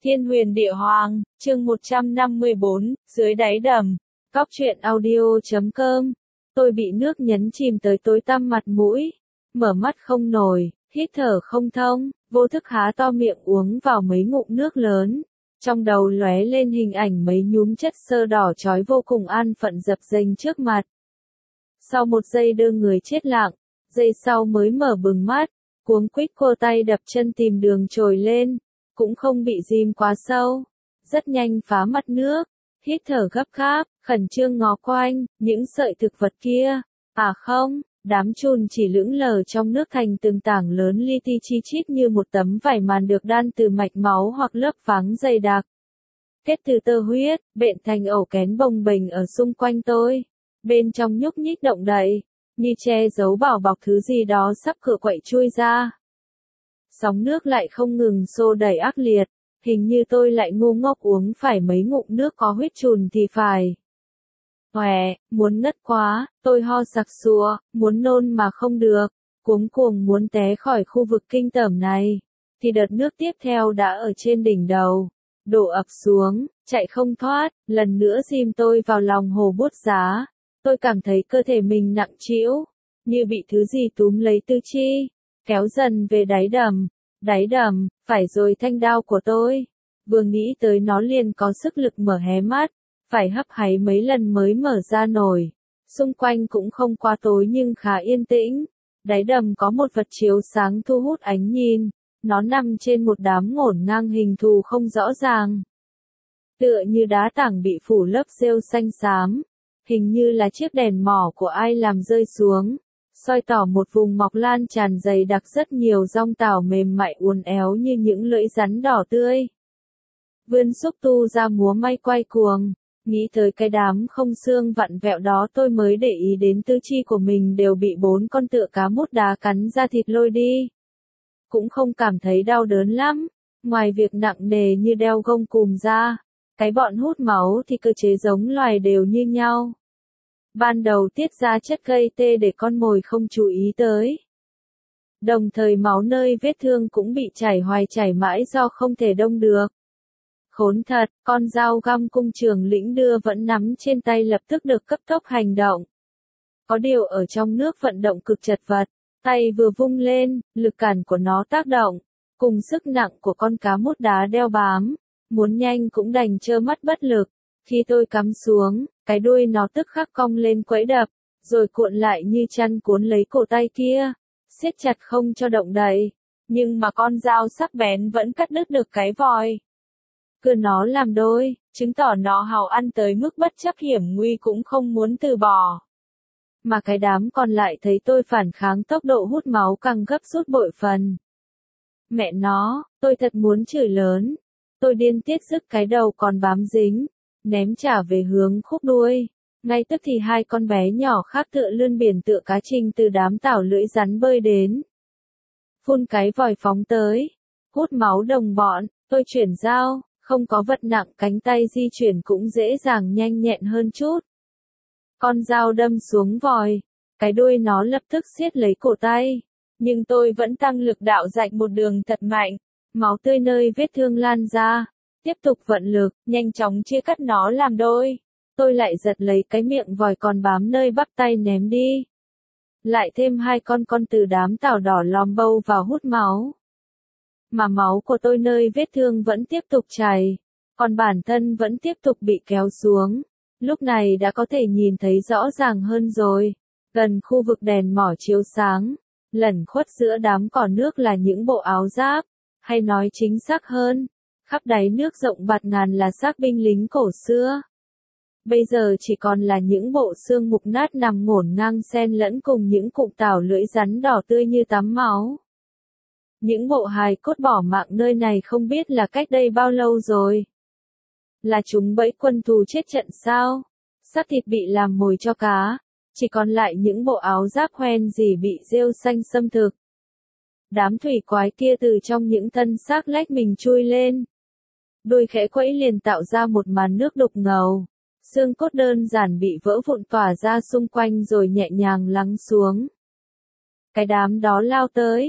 Thiên huyền địa hoàng, chương 154, dưới đáy đầm. Cóc truyện audio.com. Tôi bị nước nhấn chìm tới tối tăm mặt mũi. Mở mắt không nổi, hít thở không thông, vô thức há to miệng uống vào mấy ngụm nước lớn. Trong đầu lóe lên hình ảnh mấy nhúm chất xơ đỏ chói vô cùng an phận dập dềnh trước mặt. Sau một giây đơ người chết lặng, giây sau mới mở bừng mắt, cuống quýt cô tay đập chân tìm đường trồi lên. Cũng không bị dìm quá sâu, rất nhanh phá mặt nước, hít thở gấp gáp, khẩn trương ngó quanh, những sợi thực vật kia, à không, đám chùn chỉ lững lờ trong nước thành từng tảng lớn li ti chi chít như một tấm vải màn được đan từ mạch máu hoặc lớp váng dày đặc. Kết từ tơ huyết, bện thành ổ kén bồng bềnh ở xung quanh tôi, bên trong nhúc nhích động đậy, như che giấu bảo bọc thứ gì đó sắp cựa quậy chui ra. Sóng nước lại không ngừng xô đẩy ác liệt, hình như tôi lại ngu ngốc uống phải mấy ngụm nước có huyết chùn thì phải. Hòe, muốn ngất quá, tôi ho sặc sụa, muốn nôn mà không được, cuống cuồng muốn té khỏi khu vực kinh tởm này, thì đợt nước tiếp theo đã ở trên đỉnh đầu, đổ ập xuống, chạy không thoát, lần nữa ghim tôi vào lòng hồ bút giá. Tôi cảm thấy cơ thể mình nặng trĩu, như bị thứ gì túm lấy tứ chi. Kéo dần về đáy đầm, phải rồi thanh đao của tôi. Vừa nghĩ tới nó liền có sức lực mở hé mắt, phải hấp háy mấy lần mới mở ra nổi. Xung quanh cũng không quá tối nhưng khá yên tĩnh. Đáy đầm có một vật chiếu sáng thu hút ánh nhìn, nó nằm trên một đám ngổn ngang hình thù không rõ ràng. Tựa như đá tảng bị phủ lớp rêu xanh xám, hình như là chiếc đèn mỏ của ai làm rơi xuống. Soi tỏ một vùng mọc lan tràn dày đặc rất nhiều dong tảo mềm mại uốn éo như những lưỡi rắn đỏ tươi. Vươn xúc tu ra múa may quay cuồng, nghĩ tới cái đám không xương vặn vẹo đó tôi mới để ý đến tứ chi của mình đều bị 4 con tựa cá mút đá cắn ra thịt lôi đi. Cũng không cảm thấy đau đớn lắm, ngoài việc nặng nề như đeo gông cùm ra, cái bọn hút máu thì cơ chế giống loài đều như nhau. Ban đầu tiết ra chất gây tê để con mồi không chú ý tới. Đồng thời máu nơi vết thương cũng bị chảy hoài chảy mãi do không thể đông được. Khốn thật, con dao găm cung trưởng lĩnh đưa vẫn nắm trên tay lập tức được cấp tốc hành động. Có điều ở trong nước vận động cực chật vật, tay vừa vung lên, lực cản của nó tác động, cùng sức nặng của con cá mút đá đeo bám, muốn nhanh cũng đành trơ mắt bất lực. Khi tôi cắm xuống, cái đuôi nó tức khắc cong lên quẫy đập, rồi cuộn lại như chăn cuốn lấy cổ tay kia, siết chặt không cho động đậy. Nhưng mà con dao sắc bén vẫn cắt đứt được cái vòi. Cưa nó làm đôi, chứng tỏ nó hào ăn tới mức bất chấp hiểm nguy cũng không muốn từ bỏ. Mà cái đám còn lại thấy tôi phản kháng tốc độ hút máu càng gấp rút bội phần. Mẹ nó, tôi thật muốn chửi lớn. Tôi điên tiết rứt cái đầu còn bám dính, ném trả về hướng khúc đuôi. Ngay tức thì 2 con bé nhỏ khác tựa lươn biển tựa cá trình từ đám tảo lưỡi rắn bơi đến. Phun cái vòi phóng tới, hút máu đồng bọn, tôi chuyển dao, không có vật nặng cánh tay di chuyển cũng dễ dàng nhanh nhẹn hơn chút. Con dao đâm xuống vòi, cái đuôi nó lập tức siết lấy cổ tay, nhưng tôi vẫn tăng lực đạo rạch một đường thật mạnh, máu tươi nơi vết thương lan ra. Tiếp tục vận lực, nhanh chóng chia cắt nó làm đôi. Tôi lại giật lấy cái miệng vòi còn bám nơi bắp tay ném đi. Lại thêm 2 con từ đám tảo đỏ lòm bâu vào hút máu. Mà máu của tôi nơi vết thương vẫn tiếp tục chảy, còn bản thân vẫn tiếp tục bị kéo xuống. Lúc này đã có thể nhìn thấy rõ ràng hơn rồi. Gần khu vực đèn mỏ chiếu sáng, lẩn khuất giữa đám cỏ nước là những bộ áo giáp, hay nói chính xác hơn, khắp đáy nước rộng bạt ngàn là xác binh lính cổ xưa. Bây giờ chỉ còn là những bộ xương mục nát nằm ngổn ngang xen lẫn cùng những cụm tảo lưỡi rắn đỏ tươi như tắm máu. Những bộ hài cốt bỏ mạng nơi này không biết là cách đây bao lâu rồi. Là chúng bẫy quân thù chết trận sao? Xác thịt bị làm mồi cho cá, chỉ còn lại những bộ áo giáp hoen gì bị rêu xanh xâm thực. Đám thủy quái kia từ trong những thân xác lách mình chui lên. Đuôi khẽ quẫy liền tạo ra một màn nước đục ngầu. Xương cốt đơn giản bị vỡ vụn tỏa ra xung quanh rồi nhẹ nhàng lắng xuống. Cái đám đó lao tới.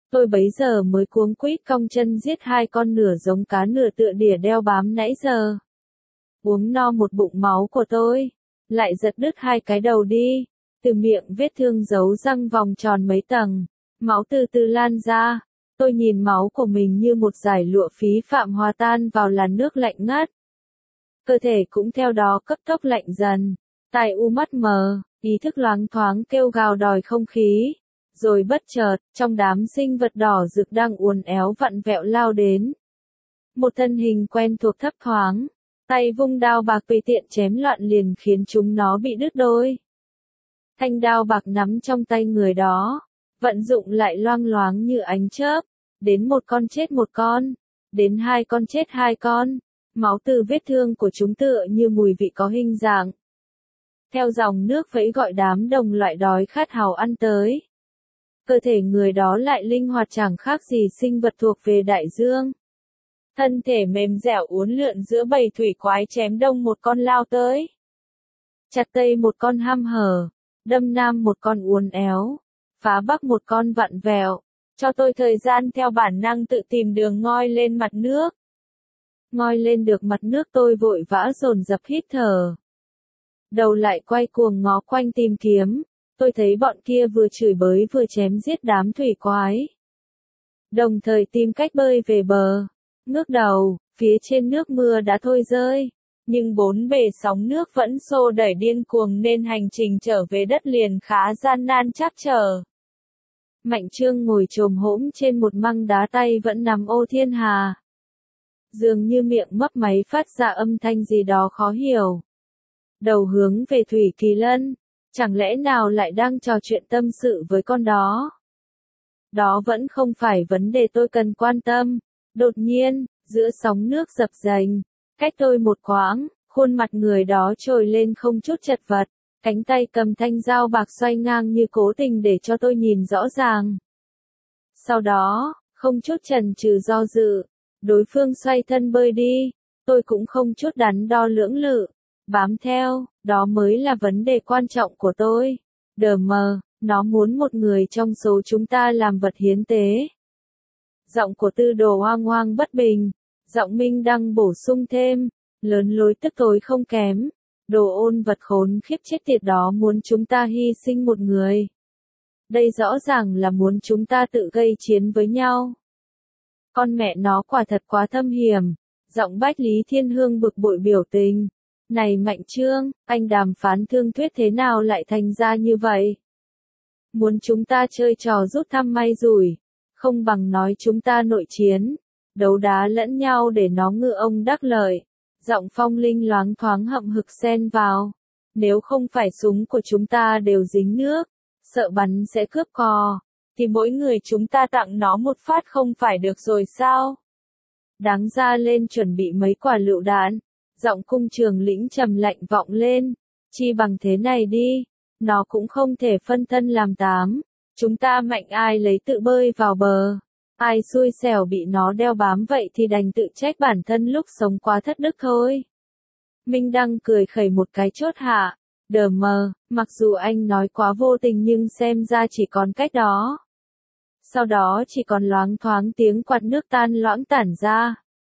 Tôi bấy giờ mới cuống quýt cong chân giết hai con nửa giống cá nửa tựa đỉa đeo bám nãy giờ. Uống no một bụng máu của tôi, lại giật đứt hai cái đầu đi, từ miệng vết thương giấu răng vòng tròn mấy tầng, máu từ từ lan ra, tôi nhìn máu của mình như một dải lụa phí phạm hòa tan vào làn nước lạnh ngắt. Cơ thể cũng theo đó cấp tốc lạnh dần, tai u mắt mờ, ý thức loáng thoáng kêu gào đòi không khí. Rồi bất chợt, trong đám sinh vật đỏ rực đang uốn éo vặn vẹo lao đến. Một thân hình quen thuộc thấp thoáng, tay vung đao bạc tùy tiện chém loạn liền khiến chúng nó bị đứt đôi. Thanh đao bạc nắm trong tay người đó, vận dụng lại loang loáng như ánh chớp, đến một con chết một con, đến hai con chết hai con, máu từ vết thương của chúng tựa như mùi vị có hình dạng. Theo dòng nước vẫy gọi đám đồng loại đói khát hào ăn tới. Cơ thể người đó lại linh hoạt chẳng khác gì sinh vật thuộc về đại dương. Thân thể mềm dẻo uốn lượn giữa bầy thủy quái chém đông một con lao tới. Chặt tây một con ham hở, đâm nam một con uốn éo, phá bắc một con vặn vẹo, cho tôi thời gian theo bản năng tự tìm đường ngoi lên mặt nước. Ngoi lên được mặt nước tôi vội vã dồn dập hít thở. Đầu lại quay cuồng ngó quanh tìm kiếm. Tôi thấy bọn kia vừa chửi bới vừa chém giết đám thủy quái. Đồng thời tìm cách bơi về bờ. Ngước đầu, phía trên nước mưa đã thôi rơi. Nhưng bốn bề sóng nước vẫn xô đẩy điên cuồng nên hành trình trở về đất liền khá gian nan trắc trở. Mạnh Trương ngồi chồm hổm trên một măng đá tay vẫn nắm ô thiên hà. Dường như miệng mấp máy phát ra âm thanh gì đó khó hiểu. Đầu hướng về Thủy Kỳ Lân. Chẳng lẽ nào lại đang trò chuyện tâm sự với con đó? Đó vẫn không phải vấn đề tôi cần quan tâm. Đột nhiên, giữa sóng nước dập dềnh, cách tôi một quãng, khuôn mặt người đó trồi lên không chút chật vật, cánh tay cầm thanh dao bạc xoay ngang như cố tình để cho tôi nhìn rõ ràng. Sau đó, không chút chần chừ do dự, đối phương xoay thân bơi đi, tôi cũng không chút đắn đo lưỡng lự. Bám theo, đó mới là vấn đề quan trọng của tôi. Đờ mờ, nó muốn một người trong số chúng ta làm vật hiến tế. Giọng của Tư Đồ hoang hoang bất bình, giọng Minh Đăng bổ sung thêm, lớn lối tức tối không kém. Đồ ôn vật khốn khiếp chết tiệt đó muốn chúng ta hy sinh một người. Đây rõ ràng là muốn chúng ta tự gây chiến với nhau. Con mẹ nó quả thật quá thâm hiểm. Giọng Bách Lý Thiên Hương bực bội biểu tình. Này Mạnh Trương, anh đàm phán thương thuyết thế nào lại thành ra như vậy? Muốn chúng ta chơi trò rút thăm may rủi, không bằng nói chúng ta nội chiến, đấu đá lẫn nhau để nó ngư ông đắc lợi. Giọng Phong Linh loáng thoáng hậm hực xen vào. Nếu không phải súng của chúng ta đều dính nước, sợ bắn sẽ cướp cò, thì mỗi người chúng ta tặng nó một phát không phải được rồi sao? Đáng ra lên chuẩn bị mấy quả lựu đạn. Giọng Cung Trường Lĩnh trầm lạnh vọng lên, chi bằng thế này đi, nó cũng không thể phân thân làm tám, chúng ta mạnh ai lấy tự bơi vào bờ, ai xui xẻo bị nó đeo bám vậy thì đành tự trách bản thân lúc sống quá thất đức thôi. Minh Đăng cười khẩy một cái chốt hạ, đờ mờ, mặc dù anh nói quá vô tình nhưng xem ra chỉ còn cách đó. Sau đó chỉ còn loáng thoáng tiếng quạt nước tan loãng tản ra.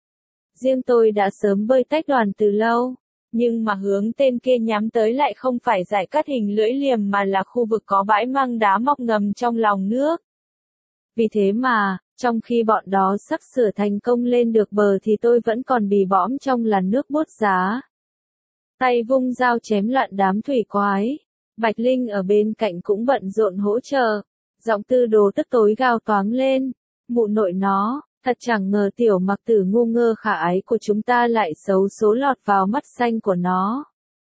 Riêng tôi đã sớm bơi tách đoàn từ lâu, nhưng mà hướng tên kia nhắm tới lại không phải dải cắt hình lưỡi liềm mà là khu vực có bãi măng đá mọc ngầm trong lòng nước. Vì thế mà, trong khi bọn đó sắp sửa thành công lên được bờ thì tôi vẫn còn bì bõm trong làn nước buốt giá. Tay vung dao chém loạn đám thủy quái. Bạch Linh ở bên cạnh cũng bận rộn hỗ trợ. Giọng Tư Đồ tức tối gào toáng lên. Mụ nội nó. Thật chẳng ngờ tiểu mặc tử ngu ngơ khả ái của chúng ta lại xấu số lọt vào mắt xanh của nó.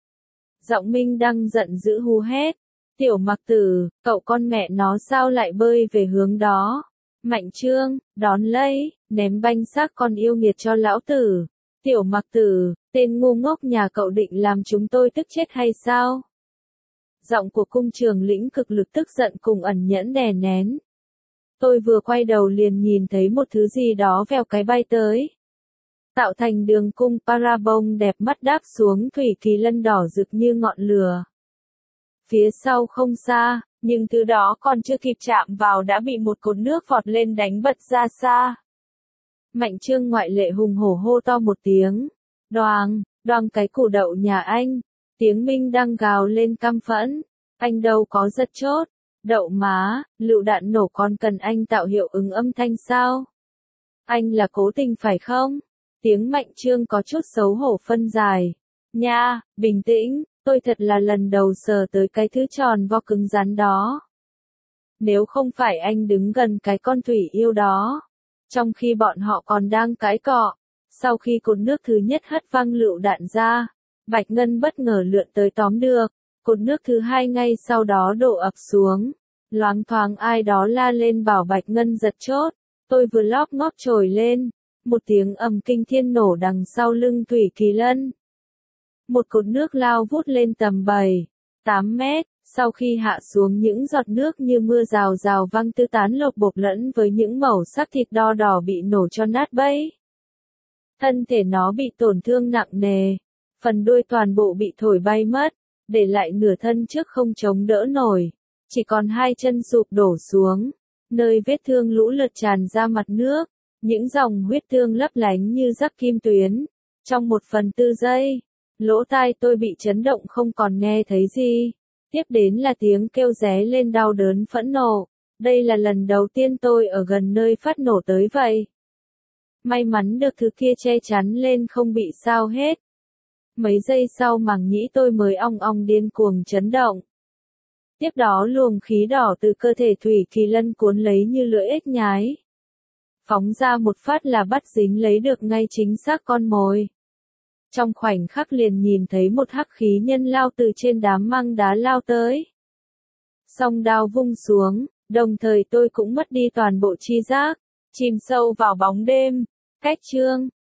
Giọng Minh Đăng giận dữ hú hét. Tiểu mặc tử, cậu con mẹ nó sao lại bơi về hướng đó? Mạnh Trương, đón lấy, ném banh xác con yêu nghiệt cho lão tử. Tiểu mặc tử, tên ngu ngốc nhà cậu định làm chúng tôi tức chết hay sao? Giọng của Cung Trường Lĩnh cực lực tức giận cùng ẩn nhẫn đè nén. Tôi vừa quay đầu liền nhìn thấy một thứ gì đó vèo cái bay tới. Tạo thành đường cung parabol đẹp mắt đáp xuống Thủy Kỳ Lân đỏ rực như ngọn lửa. Phía sau không xa, nhưng thứ đó còn chưa kịp chạm vào đã bị một cột nước vọt lên đánh bật ra xa. Mạnh Trương ngoại lệ hùng hổ hô to một tiếng. Đoàng, đoàng cái củ đậu nhà anh. Tiếng Minh đang gào lên căm phẫn. Anh đâu có giật chốt. Đậu má, lựu đạn nổ còn cần anh tạo hiệu ứng âm thanh sao? Anh là cố tình phải không? Tiếng Mạnh Trương có chút xấu hổ phân dài. Nha, bình tĩnh, tôi thật là lần đầu sờ tới cái thứ tròn vo cứng rắn đó. Nếu không phải anh đứng gần cái con thủy yêu đó. Trong khi bọn họ còn đang cãi cọ, sau khi cột nước thứ nhất hất văng lựu đạn ra, Bạch Ngân bất ngờ lượn tới tóm được, cột nước thứ hai ngay sau đó đổ ập xuống. Loáng thoáng ai đó la lên bảo Bạch Ngân giật chốt, tôi vừa lóp ngóp trồi lên, một tiếng ầm kinh thiên nổ đằng sau lưng Thủy Kỳ Lân. Một cột nước lao vút lên tầm 7-8 mét, sau khi hạ xuống những giọt nước như mưa rào rào văng tứ tán lộc bộc lẫn với những mẩu sắc thịt đo đỏ bị nổ cho nát bấy. Thân thể nó bị tổn thương nặng nề, phần đuôi toàn bộ bị thổi bay mất, để lại nửa thân trước không chống đỡ nổi, chỉ còn hai chân sụp đổ xuống, nơi vết thương lũ lượt tràn ra mặt nước, những dòng huyết thương lấp lánh như rắc kim tuyến. Trong 1/4 giây, lỗ tai tôi bị chấn động không còn nghe thấy gì. Tiếp đến là tiếng kêu ré lên đau đớn phẫn nộ. Đây là lần đầu tiên tôi ở gần nơi phát nổ tới vậy. May mắn được thứ kia che chắn lên không bị sao hết. Mấy giây sau màng nhĩ tôi mới ong ong điên cuồng chấn động. Tiếp đó luồng khí đỏ từ cơ thể Thủy Kỳ Lân cuốn lấy như lưỡi ếch nhái. Phóng ra một phát là bắt dính lấy được ngay chính xác con mồi. Trong khoảnh khắc liền nhìn thấy một hắc khí nhân lao từ trên đám măng đá lao tới. Song đao vung xuống, đồng thời tôi cũng mất đi toàn bộ tri giác, chìm sâu vào bóng đêm. Cách chương